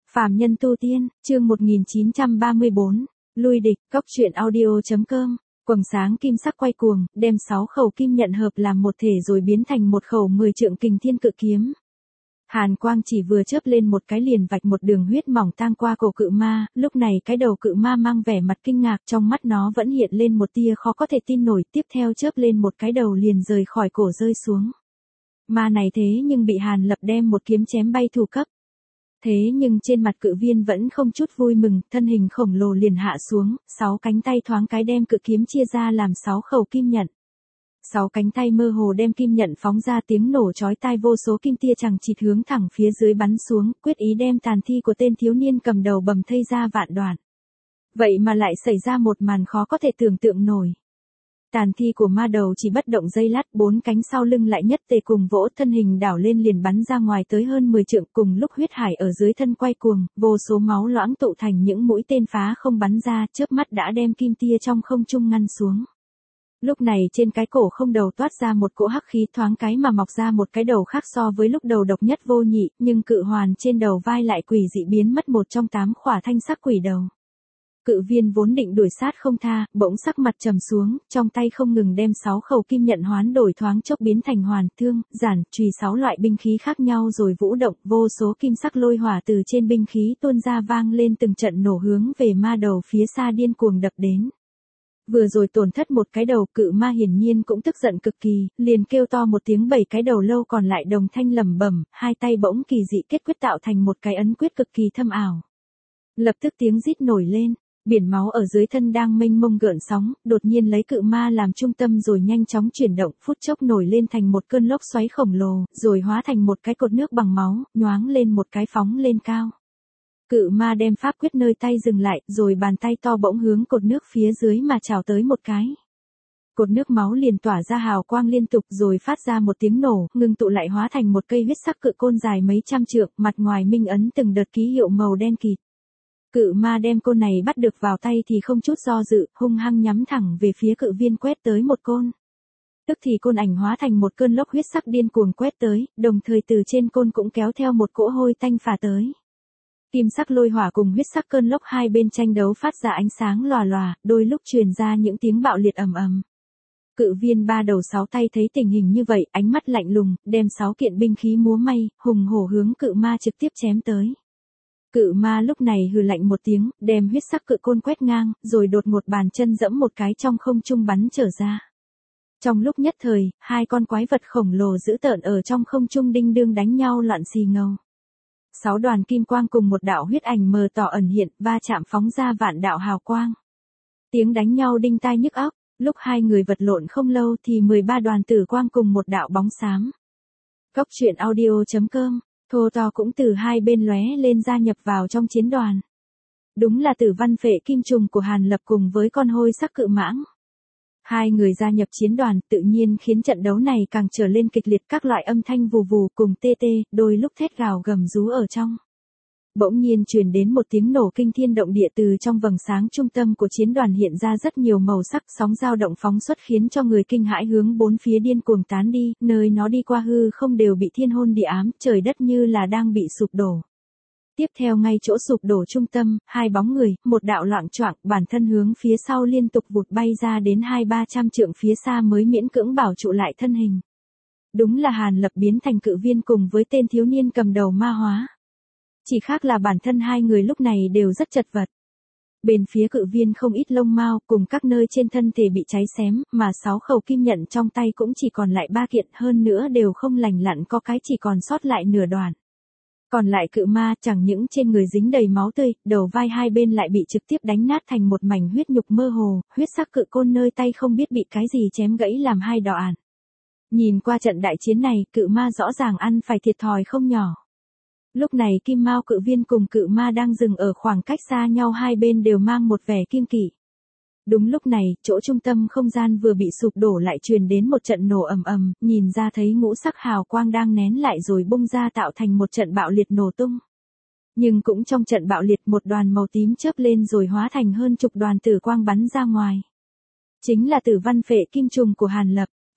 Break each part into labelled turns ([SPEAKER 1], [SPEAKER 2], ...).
[SPEAKER 1] Phàm nhân tu tiên, chương 1934, lui địch, cốc truyện audio.com, quầng sáng kim sắc quay cuồng, đem 6 khẩu kim nhận hợp làm một thể rồi biến thành một khẩu 10 trượng kình thiên cự kiếm. Hàn quang chỉ vừa chớp lên một cái liền vạch một đường huyết mỏng tang qua cổ cự ma, lúc này cái đầu cự ma mang vẻ mặt kinh ngạc, trong mắt nó vẫn hiện lên một tia khó có thể tin nổi, tiếp theo chớp lên một cái đầu liền rời khỏi cổ rơi xuống. Ma này thế nhưng bị Hàn Lập đem một kiếm chém bay thủ cấp. Thế nhưng trên mặt cự viên vẫn không chút vui mừng, thân hình khổng lồ liền hạ xuống, 6 cánh tay thoáng cái đem cự kiếm chia ra làm 6 khẩu kim nhận. 6 cánh tay mơ hồ đem kim nhận phóng ra, tiếng nổ chói tai, vô số kim tia chằng chịt hướng thẳng phía dưới bắn xuống, quyết ý đem tàn thi của tên thiếu niên cầm đầu bầm thây ra vạn đoạn. Vậy mà lại xảy ra một màn khó có thể tưởng tượng nổi. Tàn thi của ma đầu chỉ bất động giây lát, 4 cánh sau lưng lại nhất tề cùng vỗ, thân hình đảo lên liền bắn ra ngoài tới hơn 10 trượng, cùng lúc huyết hải ở dưới thân quay cuồng, vô số máu loãng tụ thành những mũi tên phá không bắn ra, chớp mắt đã đem kim tia trong không trung ngăn xuống. Lúc này trên cái cổ không đầu toát ra một cỗ hắc khí, thoáng cái mà mọc ra một cái đầu khác so với lúc đầu độc nhất vô nhị, nhưng cự hoàn trên đầu vai lại quỷ dị biến mất một trong 8 khỏa thanh sắc quỷ đầu. Cự viên vốn định đuổi sát không tha, bỗng sắc mặt trầm xuống, trong tay không ngừng đem 6 khẩu kim nhận hoán đổi, thoáng chốc biến thành hoàn, thương, giản, chùy 6 loại binh khí khác nhau rồi vũ động, vô số kim sắc lôi hỏa từ trên binh khí tuôn ra, vang lên từng trận nổ hướng về ma đầu phía xa điên cuồng đập đến. Vừa rồi tổn thất một cái đầu, cự ma hiển nhiên cũng tức giận cực kỳ, liền kêu to một tiếng, 7 cái đầu lâu còn lại đồng thanh lẩm bẩm, hai tay bỗng kỳ dị kết quyết tạo thành một cái ấn quyết cực kỳ thâm ảo. Lập tức tiếng rít nổi lên. Biển máu ở dưới thân đang mênh mông gợn sóng, đột nhiên lấy cự ma làm trung tâm rồi nhanh chóng chuyển động, phút chốc nổi lên thành một cơn lốc xoáy khổng lồ, rồi hóa thành một cái cột nước bằng máu, nhoáng lên một cái phóng lên cao. Cự ma đem pháp quyết nơi tay dừng lại, rồi bàn tay to bỗng hướng cột nước phía dưới mà chào tới một cái. Cột nước máu liền tỏa ra hào quang liên tục rồi phát ra một tiếng nổ, ngưng tụ lại hóa thành một cây huyết sắc cự côn dài mấy trăm trượng, mặt ngoài minh ấn từng đợt ký hiệu màu đen kịt. Cự ma đem côn này bắt được vào tay thì không chút do dự, hung hăng nhắm thẳng về phía cự viên quét tới một côn. Tức thì côn ảnh hóa thành một cơn lốc huyết sắc điên cuồng quét tới, đồng thời từ trên côn cũng kéo theo một cỗ hôi tanh phả tới. Kim sắc lôi hỏa cùng huyết sắc cơn lốc hai bên tranh đấu, phát ra ánh sáng lòa lòa, đôi lúc truyền ra những tiếng bạo liệt ầm ầm. Cự viên 3 đầu 6 tay thấy tình hình như vậy, ánh mắt lạnh lùng, đem 6 kiện binh khí múa may, hùng hổ hướng cự ma trực tiếp chém tới. Cự ma lúc này hừ lạnh một tiếng, đem huyết sắc cự côn quét ngang, rồi đột ngột bàn chân dẫm một cái trong không trung bắn trở ra. Trong lúc nhất thời, hai con quái vật khổng lồ dữ tợn ở trong không trung đinh đương đánh nhau loạn xì ngầu. 6 đoàn kim quang cùng một đạo huyết ảnh mờ tỏ ẩn hiện, va chạm phóng ra vạn đạo hào quang. Tiếng đánh nhau đinh tai nhức óc, lúc hai người vật lộn không lâu thì 13 đoàn tử quang cùng một đạo bóng xám. Cốc truyện audio.com, thô to cũng từ hai bên lóe lên gia nhập vào trong chiến đoàn. Đúng là Tử Văn Phệ Kim Trùng của Hàn Lập cùng với con hôi sắc cự mãng. Hai người gia nhập chiến đoàn tự nhiên khiến trận đấu này càng trở lên kịch liệt, các loại âm thanh vù vù cùng tê tê, đôi lúc thét gào gầm rú ở trong. Bỗng nhiên truyền đến một tiếng nổ kinh thiên động địa, từ trong vầng sáng trung tâm của chiến đoàn hiện ra rất nhiều màu sắc, sóng dao động phóng xuất khiến cho người kinh hãi, hướng bốn phía điên cuồng tán đi, nơi nó đi qua hư không đều bị thiên hôn địa ám, trời đất như là đang bị sụp đổ. Tiếp theo ngay chỗ sụp đổ trung tâm, hai bóng người, một đạo loạng choạng, bản thân hướng phía sau liên tục vụt bay ra đến 200-300 trượng phía xa mới miễn cưỡng bảo trụ lại thân hình. Đúng là Hàn Lập biến thành cự viên cùng với tên thiếu niên cầm đầu ma hóa. Chỉ khác là bản thân hai người lúc này đều rất chật vật. Bên phía cự viên không ít lông mao, cùng các nơi trên thân thể bị cháy xém, mà 6 khẩu kim nhận trong tay cũng chỉ còn lại 3 kiện, hơn nữa đều không lành lặn, có cái chỉ còn sót lại nửa đoàn. Còn lại cự ma chẳng những trên người dính đầy máu tươi, đầu vai hai bên lại bị trực tiếp đánh nát thành một mảnh huyết nhục mơ hồ, huyết sắc cự côn nơi tay không biết bị cái gì chém gãy làm hai đoạn. Nhìn qua trận đại chiến này, cự ma rõ ràng ăn phải thiệt thòi không nhỏ. Lúc này Kim Mao cự viên cùng cự ma đang dừng ở khoảng cách xa nhau, hai bên đều mang một vẻ kiêng kỵ. Đúng lúc này, chỗ trung tâm không gian vừa bị sụp đổ lại truyền đến một trận nổ ầm ầm, nhìn ra thấy ngũ sắc hào quang đang nén lại rồi bung ra tạo thành một trận bạo liệt nổ tung. Nhưng cũng trong trận bạo liệt, một đoàn màu tím chớp lên rồi hóa thành hơn chục đoàn tử quang bắn ra ngoài. Chính là Tử Văn Phệ Kim Trùng của Hàn Lập.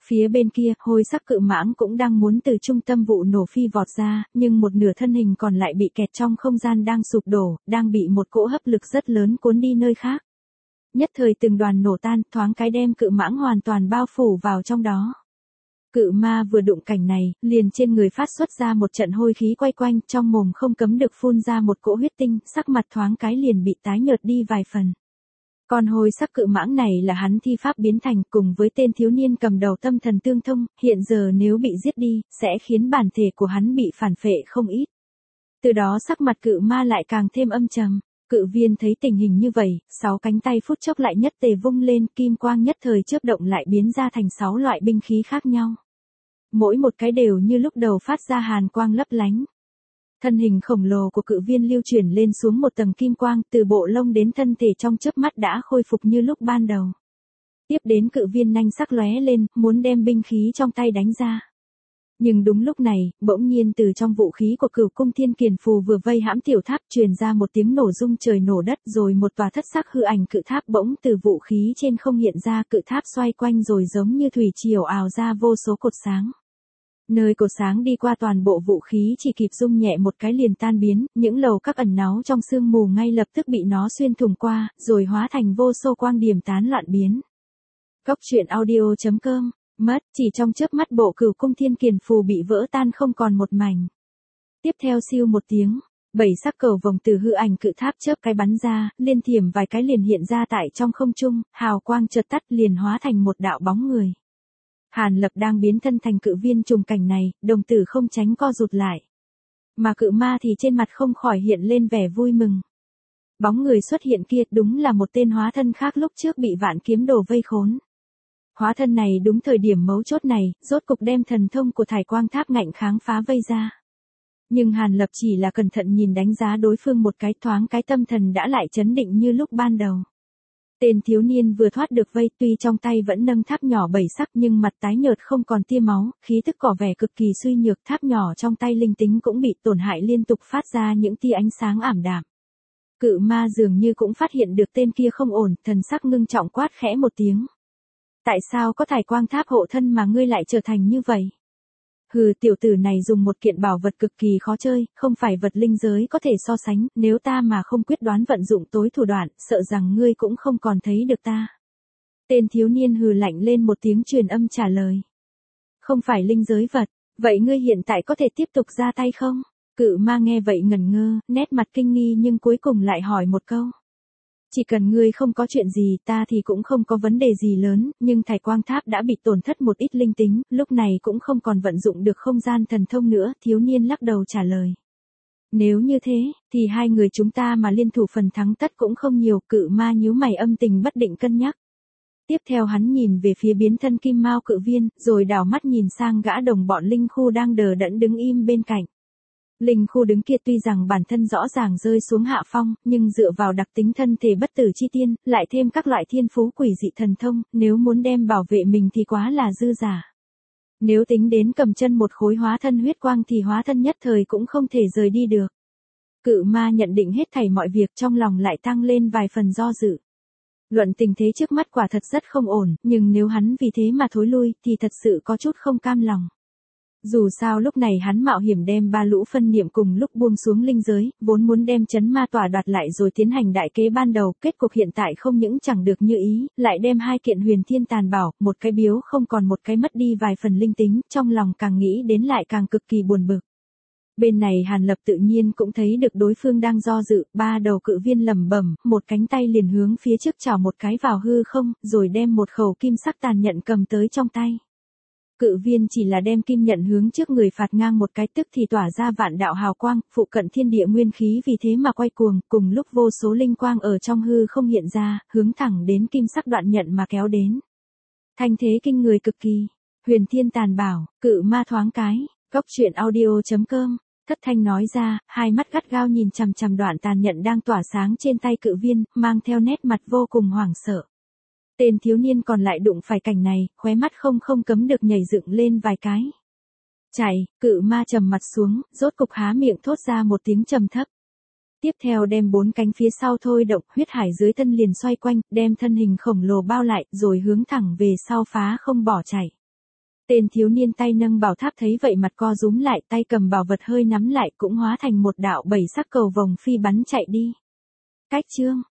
[SPEAKER 1] Phía bên kia, hôi sắc cự mãng cũng đang muốn từ trung tâm vụ nổ phi vọt ra, nhưng một nửa thân hình còn lại bị kẹt trong không gian đang sụp đổ, đang bị một cỗ hấp lực rất lớn cuốn đi nơi khác. Nhất thời từng đoàn nổ tan, thoáng cái đem cự mãng hoàn toàn bao phủ vào trong đó. Cự ma vừa đụng cảnh này, liền trên người phát xuất ra một trận hôi khí quay quanh, trong mồm không cấm được phun ra một cỗ huyết tinh, sắc mặt thoáng cái liền bị tái nhợt đi vài phần. Con hôi sắc cự mãng này là hắn thi pháp biến thành, cùng với tên thiếu niên cầm đầu tâm thần tương thông, hiện giờ nếu bị giết đi, sẽ khiến bản thể của hắn bị phản phệ không ít. Từ đó sắc mặt cự ma lại càng thêm âm trầm. Cự viên thấy tình hình như vậy, 6 cánh tay phút chốc lại nhất tề vung lên, kim quang nhất thời chớp động lại biến ra thành 6 loại binh khí khác nhau. Mỗi một cái đều như lúc đầu phát ra hàn quang lấp lánh. Thân hình khổng lồ của cự viên lưu chuyển lên xuống một tầng kim quang, từ bộ lông đến thân thể trong chớp mắt đã khôi phục như lúc ban đầu. Tiếp đến cự viên nanh sắc lóe lên, muốn đem binh khí trong tay đánh ra. Nhưng đúng lúc này, bỗng nhiên từ trong vũ khí của Cửu Cung Thiên Kiền Phù vừa vây hãm tiểu tháp truyền ra một tiếng nổ rung trời nổ đất, rồi một tòa thất sắc hư ảnh cự tháp bỗng từ vũ khí trên không hiện ra, cự tháp xoay quanh rồi giống như thủy triều ào ra vô số cột sáng. Nơi cột sáng đi qua toàn bộ vũ khí chỉ kịp rung nhẹ một cái liền tan biến, những lầu các ẩn náu trong sương mù ngay lập tức bị nó xuyên thủng qua, rồi hóa thành vô số quang điểm tán loạn biến. Góc truyện audio.com Mất, chỉ trong chớp mắt bộ Cửu Cung Thiên Kiền Phù bị vỡ tan không còn một mảnh. Tiếp theo siêu một tiếng, 7 sắc cầu vòng từ hư ảnh cự tháp chớp cái bắn ra, liên thiểm vài cái liền hiện ra tại trong không trung, hào quang chợt tắt liền hóa thành một đạo bóng người. Hàn Lập đang biến thân thành cự viên trùng cảnh này, đồng tử không tránh co rụt lại. Mà cự ma thì trên mặt không khỏi hiện lên vẻ vui mừng. Bóng người xuất hiện kia đúng là một tên hóa thân khác lúc trước bị Vạn Kiếm Đồ vây khốn. Hóa thân này đúng thời điểm mấu chốt này, rốt cục đem thần thông của Thải Quang Tháp ngạnh kháng phá vây ra. Nhưng Hàn Lập chỉ là cẩn thận nhìn đánh giá đối phương một cái, thoáng cái tâm thần đã lại chấn định như lúc ban đầu. Tên thiếu niên vừa thoát được vây, tuy trong tay vẫn nâng tháp nhỏ 7 sắc nhưng mặt tái nhợt không còn tia máu, khí tức có vẻ cực kỳ suy nhược, tháp nhỏ trong tay linh tính cũng bị tổn hại liên tục phát ra những tia ánh sáng ảm đạm. Cự ma dường như cũng phát hiện được tên kia không ổn, thần sắc ngưng trọng quát khẽ một tiếng. Tại sao có Thải Quang Tháp hộ thân mà ngươi lại trở thành như vậy? Hừ, tiểu tử này dùng một kiện bảo vật cực kỳ khó chơi, không phải vật linh giới có thể so sánh, nếu ta mà không quyết đoán vận dụng tối thủ đoạn, sợ rằng ngươi cũng không còn thấy được ta. Tên thiếu niên hừ lạnh lên một tiếng truyền âm trả lời. Không phải linh giới vật, vậy ngươi hiện tại có thể tiếp tục ra tay không? Cự ma nghe vậy ngẩn ngơ, nét mặt kinh nghi nhưng cuối cùng lại hỏi một câu. Chỉ cần ngươi không có chuyện gì ta thì cũng không có vấn đề gì lớn, nhưng Thải Quang Tháp đã bị tổn thất một ít linh tính, lúc này cũng không còn vận dụng được không gian thần thông nữa, thiếu niên lắc đầu trả lời. Nếu như thế, thì hai người chúng ta mà liên thủ phần thắng tất cũng không nhiều, cự ma nhíu mày âm tình bất định cân nhắc. Tiếp theo hắn nhìn về phía biến thân kim mao cự viên, rồi đảo mắt nhìn sang gã đồng bọn Linh Khu đang đờ đẫn đứng im bên cạnh. Linh Khu đứng kia tuy rằng bản thân rõ ràng rơi xuống hạ phong, nhưng dựa vào đặc tính thân thể bất tử chi tiên, lại thêm các loại thiên phú quỷ dị thần thông, nếu muốn đem bảo vệ mình thì quá là dư giả. Nếu tính đến cầm chân một khối hóa thân huyết quang thì hóa thân nhất thời cũng không thể rời đi được. Cự ma nhận định hết thảy mọi việc, trong lòng lại tăng lên vài phần do dự. Luận tình thế trước mắt quả thật rất không ổn, nhưng nếu hắn vì thế mà thối lui thì thật sự có chút không cam lòng. Dù sao lúc này hắn mạo hiểm đem 3 lũ phân niệm cùng lúc buông xuống linh giới, vốn muốn đem chấn ma tỏa đoạt lại rồi tiến hành đại kế ban đầu, kết cục hiện tại không những chẳng được như ý, lại đem 2 kiện huyền thiên tàn bảo, một cái biếu không còn một cái mất đi vài phần linh tính, trong lòng càng nghĩ đến lại càng cực kỳ buồn bực. Bên này Hàn Lập tự nhiên cũng thấy được đối phương đang do dự, 3 đầu cự viên lẩm bẩm, một cánh tay liền hướng phía trước chảo một cái vào hư không, rồi đem một khẩu kim sắc tàn nhận cầm tới trong tay. Cự viên chỉ là đem kim nhận hướng trước người phạt ngang một cái, tức thì tỏa ra vạn đạo hào quang, phụ cận thiên địa nguyên khí vì thế mà quay cuồng, cùng lúc vô số linh quang ở trong hư không hiện ra, hướng thẳng đến kim sắc đoạn nhận mà kéo đến. Thanh thế kinh người cực kỳ. Huyền thiên tàn bảo, cự ma thoáng cái. Góc truyện audio.com, thất thanh nói ra, hai mắt gắt gao nhìn chằm chằm đoạn tàn nhận đang tỏa sáng trên tay cự viên, mang theo nét mặt vô cùng hoảng sợ. Tên thiếu niên còn lại đụng phải cảnh này, khóe mắt không cấm được nhảy dựng lên vài cái. Chạy, cự ma trầm mặt xuống, rốt cục há miệng thốt ra một tiếng trầm thấp. Tiếp theo đem 4 cánh phía sau thôi động, huyết hải dưới thân liền xoay quanh, đem thân hình khổng lồ bao lại, rồi hướng thẳng về sau phá không bỏ chạy. Tên thiếu niên tay nâng bảo tháp thấy vậy mặt co rúm lại, tay cầm bảo vật hơi nắm lại cũng hóa thành một đạo bảy sắc cầu vồng phi bắn chạy đi. Cách chương